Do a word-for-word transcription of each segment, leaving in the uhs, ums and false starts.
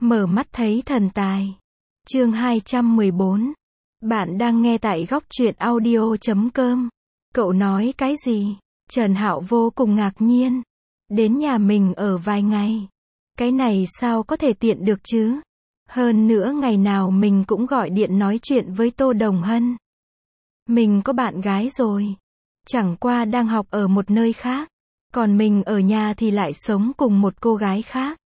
Mở mắt thấy thần tài. Chương hai trăm mười bốn. Bạn đang nghe tại góc truyện audio chấm com. Cậu nói cái gì? Trần Hạo vô cùng ngạc nhiên. Đến nhà mình ở vài ngày. Cái này sao có thể tiện được chứ? Hơn nữa ngày nào mình cũng gọi điện nói chuyện với Tô Đồng Hân. Mình có bạn gái rồi. Chẳng qua đang học ở một nơi khác. Còn mình ở nhà thì lại sống cùng một cô gái khác.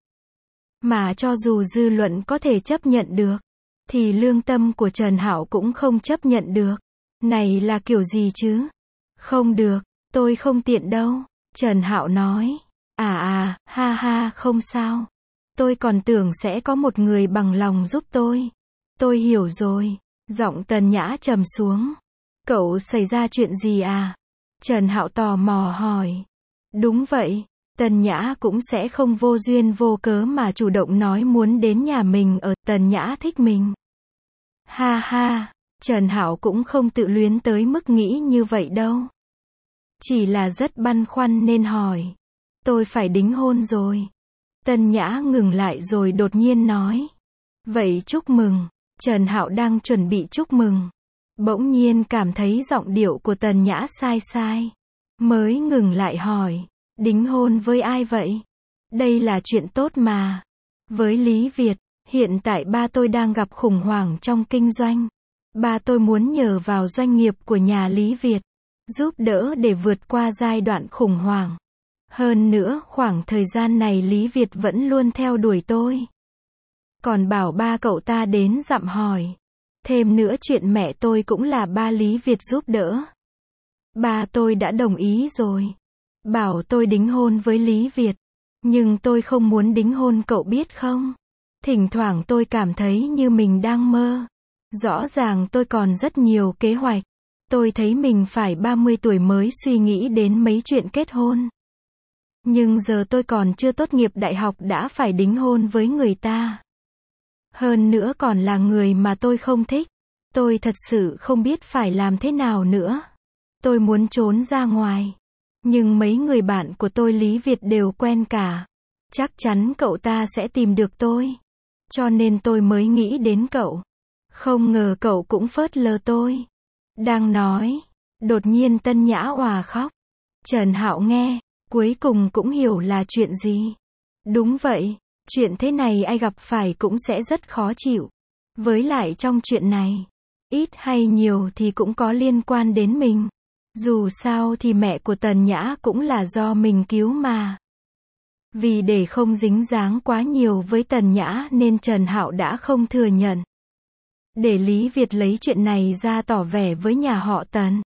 Mà cho dù dư luận có thể chấp nhận được, thì lương tâm của Trần Hạo cũng không chấp nhận được. Này là kiểu gì chứ? Không được, tôi không tiện đâu. Trần Hạo nói. À à, ha ha, không sao. Tôi còn tưởng sẽ có một người bằng lòng giúp tôi. Tôi hiểu rồi. Giọng Tần Nhã trầm xuống. Cậu xảy ra chuyện gì à? Trần Hạo tò mò hỏi. Đúng vậy. Tần Nhã cũng sẽ không vô duyên vô cớ mà chủ động nói muốn đến nhà mình ở. Tần Nhã thích mình. Ha ha, Trần Hạo cũng không tự luyến tới mức nghĩ như vậy đâu. Chỉ là rất băn khoăn nên hỏi. Tôi phải đính hôn rồi. Tần Nhã ngừng lại rồi đột nhiên nói. Vậy chúc mừng. Trần Hạo đang chuẩn bị chúc mừng. Bỗng nhiên cảm thấy giọng điệu của Tần Nhã sai sai. Mới ngừng lại hỏi. Đính hôn với ai vậy? Đây là chuyện tốt mà. Với Lý Việt, hiện tại ba tôi đang gặp khủng hoảng trong kinh doanh. Ba tôi muốn nhờ vào doanh nghiệp của nhà Lý Việt, giúp đỡ để vượt qua giai đoạn khủng hoảng. Hơn nữa, khoảng thời gian này Lý Việt vẫn luôn theo đuổi tôi. Còn bảo ba cậu ta đến dặm hỏi. Thêm nữa chuyện mẹ tôi cũng là ba Lý Việt giúp đỡ. Ba tôi đã đồng ý rồi. Bảo tôi đính hôn với Lý Việt. Nhưng tôi không muốn đính hôn, cậu biết không? Thỉnh thoảng tôi cảm thấy như mình đang mơ. Rõ ràng tôi còn rất nhiều kế hoạch. Tôi thấy mình phải ba mươi tuổi mới suy nghĩ đến mấy chuyện kết hôn. Nhưng giờ tôi còn chưa tốt nghiệp đại học đã phải đính hôn với người ta. Hơn nữa còn là người mà tôi không thích. Tôi thật sự không biết phải làm thế nào nữa. Tôi muốn trốn ra ngoài. Nhưng mấy người bạn của tôi Lý Việt đều quen cả. Chắc chắn cậu ta sẽ tìm được tôi. Cho nên tôi mới nghĩ đến cậu. Không ngờ cậu cũng phớt lờ tôi. Đang nói. Đột nhiên Tân Nhã òa khóc. Trần Hạo nghe. Cuối cùng cũng hiểu là chuyện gì. Đúng vậy. Chuyện thế này ai gặp phải cũng sẽ rất khó chịu. Với lại trong chuyện này, ít hay nhiều thì cũng có liên quan đến mình. Dù sao thì mẹ của Tần Nhã cũng là do mình cứu mà. Vì để không dính dáng quá nhiều với Tần Nhã nên Trần Hạo đã không thừa nhận. Để Lý Việt lấy chuyện này ra tỏ vẻ với nhà họ Tần.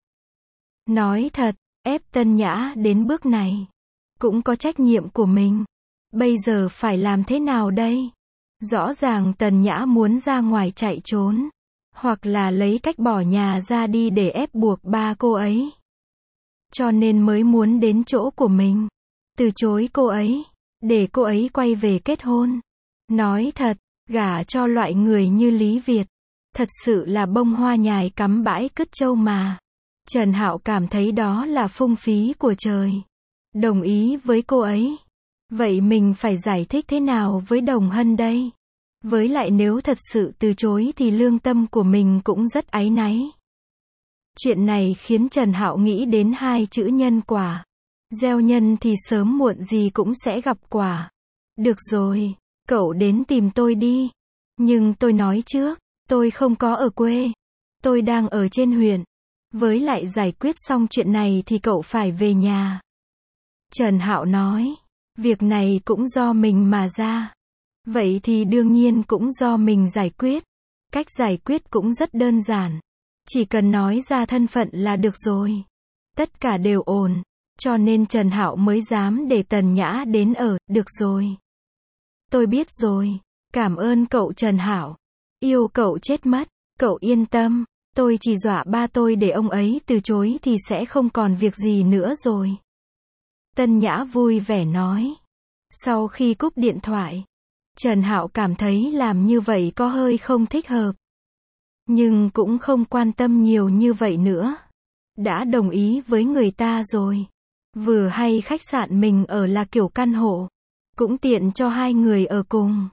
Nói thật, ép Tần Nhã đến bước này cũng có trách nhiệm của mình. Bây giờ phải làm thế nào đây? Rõ ràng Tần Nhã muốn ra ngoài chạy trốn. Hoặc là lấy cách bỏ nhà ra đi để ép buộc ba cô ấy. Cho nên mới muốn đến chỗ của mình. Từ chối cô ấy. Để cô ấy quay về kết hôn. Nói thật, gả cho loại người như Lý Việt. Thật sự là bông hoa nhài cắm bãi cứt trâu mà. Trần Hạo cảm thấy đó là phung phí của trời. Đồng ý với cô ấy. Vậy mình phải giải thích thế nào với Đồng Hân đây? Với lại nếu thật sự từ chối thì lương tâm của mình cũng rất áy náy. Chuyện này khiến Trần Hạo nghĩ đến hai chữ nhân quả. Gieo nhân thì sớm muộn gì cũng sẽ gặp quả. Được rồi, cậu đến tìm tôi đi. Nhưng tôi nói trước, tôi không có ở quê. Tôi đang ở trên huyện. Với lại giải quyết xong chuyện này thì cậu phải về nhà. Trần Hạo nói, việc này cũng do mình mà ra. Vậy thì đương nhiên cũng do mình giải quyết. Cách giải quyết cũng rất đơn giản. Chỉ cần nói ra thân phận là được rồi. Tất cả đều ổn. Cho nên Trần Hạo mới dám để Tần Nhã đến ở. Được rồi. Tôi biết rồi. Cảm ơn cậu Trần Hạo. Yêu cậu chết mất. Cậu yên tâm. Tôi chỉ dọa ba tôi để ông ấy từ chối thì sẽ không còn việc gì nữa rồi. Tân Nhã vui vẻ nói. Sau khi cúp điện thoại, Trần Hạo cảm thấy làm như vậy có hơi không thích hợp. Nhưng cũng không quan tâm nhiều như vậy nữa. Đã đồng ý với người ta rồi. Vừa hay khách sạn mình ở là kiểu căn hộ. Cũng tiện cho hai người ở cùng.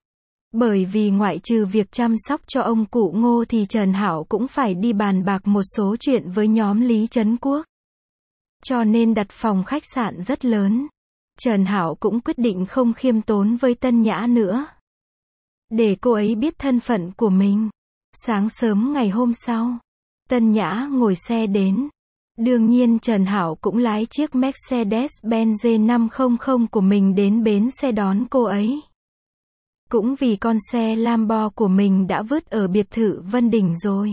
Bởi vì ngoại trừ việc chăm sóc cho ông cụ Ngô thì Trần Hạo cũng phải đi bàn bạc một số chuyện với nhóm Lý Trấn Quốc. Cho nên đặt phòng khách sạn rất lớn. Trần Hạo cũng quyết định không khiêm tốn với Tân Nhã nữa. Để cô ấy biết thân phận của mình. Sáng sớm ngày hôm sau, Tân Nhã ngồi xe đến. Đương nhiên Trần Hạo cũng lái chiếc Mercedes-Benz G năm trăm của mình đến bến xe đón cô ấy. Cũng vì con xe Lambo của mình đã vứt ở biệt thự Vân Đỉnh rồi.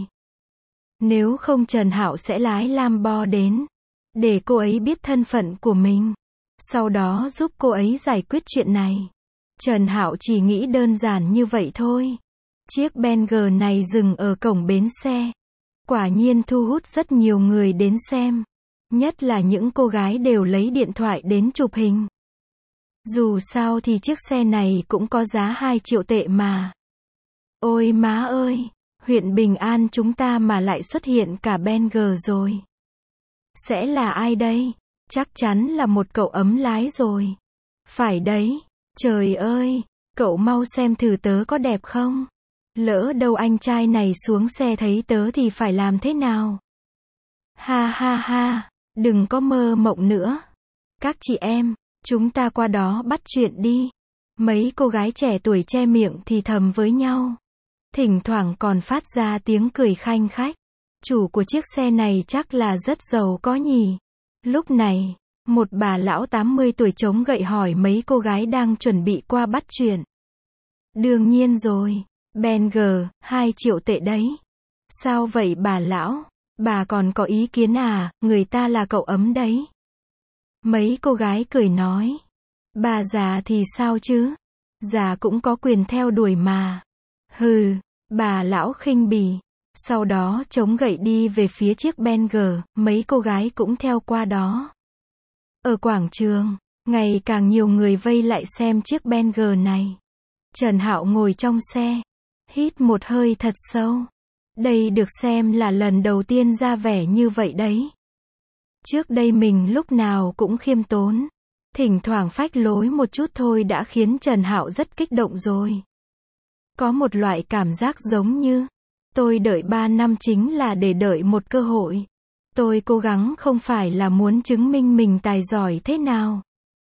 Nếu không Trần Hạo sẽ lái Lambo đến, để cô ấy biết thân phận của mình. Sau đó giúp cô ấy giải quyết chuyện này. Trần Hạo chỉ nghĩ đơn giản như vậy thôi. Chiếc Bentley này dừng ở cổng bến xe. Quả nhiên thu hút rất nhiều người đến xem. Nhất là những cô gái đều lấy điện thoại đến chụp hình. Dù sao thì chiếc xe này cũng có giá hai triệu tệ mà. Ôi má ơi, huyện Bình An chúng ta mà lại xuất hiện cả Bentley rồi. Sẽ là ai đây? Chắc chắn là một cậu ấm lái rồi. Phải đấy, trời ơi, cậu mau xem thử tớ có đẹp không? Lỡ đâu anh trai này xuống xe thấy tớ thì phải làm thế nào? Ha ha ha, đừng có mơ mộng nữa. Các chị em, chúng ta qua đó bắt chuyện đi. Mấy cô gái trẻ tuổi che miệng thì thầm với nhau. Thỉnh thoảng còn phát ra tiếng cười khanh khách. Chủ của chiếc xe này chắc là rất giàu có nhỉ. Lúc này, một bà lão tám mươi tuổi chống gậy hỏi mấy cô gái đang chuẩn bị qua bắt chuyện. Đương nhiên rồi, Bentley, hai triệu tệ đấy. Sao vậy bà lão? Bà còn có ý kiến à, người ta là cậu ấm đấy. Mấy cô gái cười nói. Bà già thì sao chứ? Già cũng có quyền theo đuổi mà. Hừ, bà lão khinh bỉ. Sau đó chống gậy đi về phía chiếc Bentley, mấy cô gái cũng theo qua đó. Ở quảng trường, ngày càng nhiều người vây lại xem chiếc Bentley này. Trần Hạo ngồi trong xe, hít một hơi thật sâu. Đây được xem là lần đầu tiên ra vẻ như vậy đấy. Trước đây mình lúc nào cũng khiêm tốn, thỉnh thoảng phách lối một chút thôi đã khiến Trần Hạo rất kích động rồi. Có một loại cảm giác giống như, tôi đợi ba năm chính là để đợi một cơ hội. Tôi cố gắng không phải là muốn chứng minh mình tài giỏi thế nào,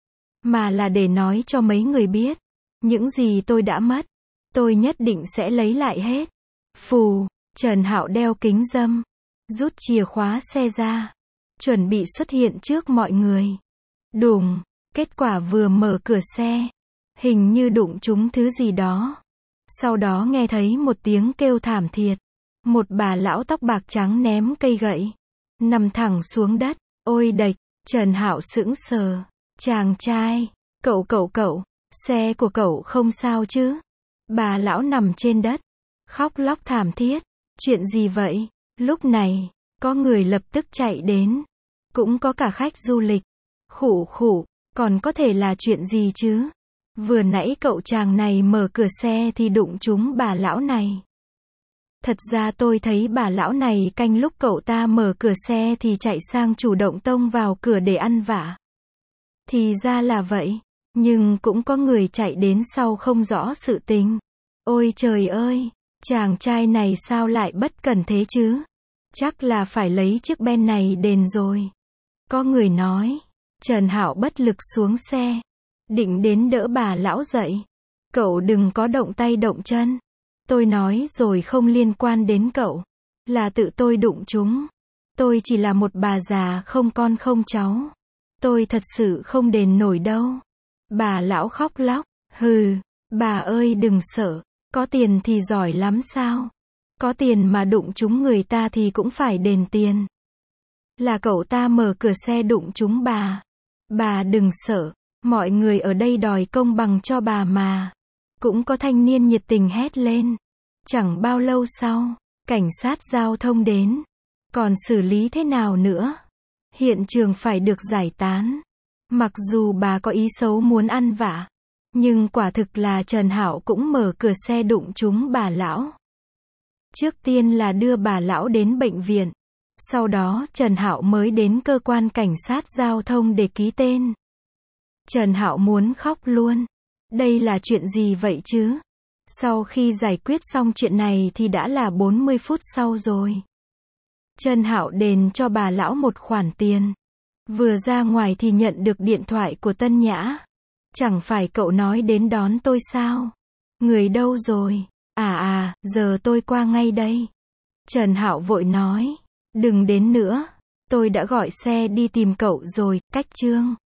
mà là để nói cho mấy người biết, những gì tôi đã mất, tôi nhất định sẽ lấy lại hết. Phù, Trần Hạo đeo kính râm, rút chìa khóa xe ra, chuẩn bị xuất hiện trước mọi người. Đùng, kết quả vừa mở cửa xe, hình như đụng trúng thứ gì đó. Sau đó nghe thấy một tiếng kêu thảm thiết. Một bà lão tóc bạc trắng ném cây gậy, nằm thẳng xuống đất. Ôi đệch, Trần Hạo sững sờ. Chàng trai, cậu cậu cậu, xe của cậu không sao chứ? Bà lão nằm trên đất, khóc lóc thảm thiết. Chuyện gì vậy? Lúc này, có người lập tức chạy đến. Cũng có cả khách du lịch. Khủ khủ, còn có thể là chuyện gì chứ? Vừa nãy cậu chàng này mở cửa xe thì đụng trúng bà lão này. Thật ra tôi thấy bà lão này canh lúc cậu ta mở cửa xe thì chạy sang chủ động tông vào cửa để ăn vạ. Thì ra là vậy. Nhưng cũng có người chạy đến sau không rõ sự tình. Ôi trời ơi, chàng trai này sao lại bất cẩn thế chứ? Chắc là phải lấy chiếc Ben này đền rồi. Có người nói. Trần Hạo bất lực xuống xe, định đến đỡ bà lão dậy. Cậu đừng có động tay động chân. Tôi nói rồi không liên quan đến cậu. Là tự tôi đụng chúng. Tôi chỉ là một bà già không con không cháu. Tôi thật sự không đền nổi đâu. Bà lão khóc lóc. Hừ, bà ơi đừng sợ. Có tiền thì giỏi lắm sao? Có tiền mà đụng chúng người ta thì cũng phải đền tiền. Là cậu ta mở cửa xe đụng chúng bà. Bà đừng sợ. Mọi người ở đây đòi công bằng cho bà mà. Cũng có thanh niên nhiệt tình hét lên. Chẳng bao lâu sau, cảnh sát giao thông đến. Còn xử lý thế nào nữa? Hiện trường phải được giải tán. Mặc dù bà có ý xấu muốn ăn vạ, nhưng quả thực là Trần Hạo cũng mở cửa xe đụng trúng bà lão. Trước tiên là đưa bà lão đến bệnh viện. Sau đó Trần Hạo mới đến cơ quan cảnh sát giao thông để ký tên. Trần Hạo muốn khóc luôn. Đây là chuyện gì vậy chứ? Sau khi giải quyết xong chuyện này thì đã là bốn mươi phút sau rồi. Trần Hạo đền cho bà lão một khoản tiền. Vừa ra ngoài thì nhận được điện thoại của Tân Nhã. Chẳng phải cậu nói đến đón tôi sao? Người đâu rồi? À à, giờ tôi qua ngay đây. Trần Hạo vội nói. Đừng đến nữa. Tôi đã gọi xe đi tìm cậu rồi, cách Trương.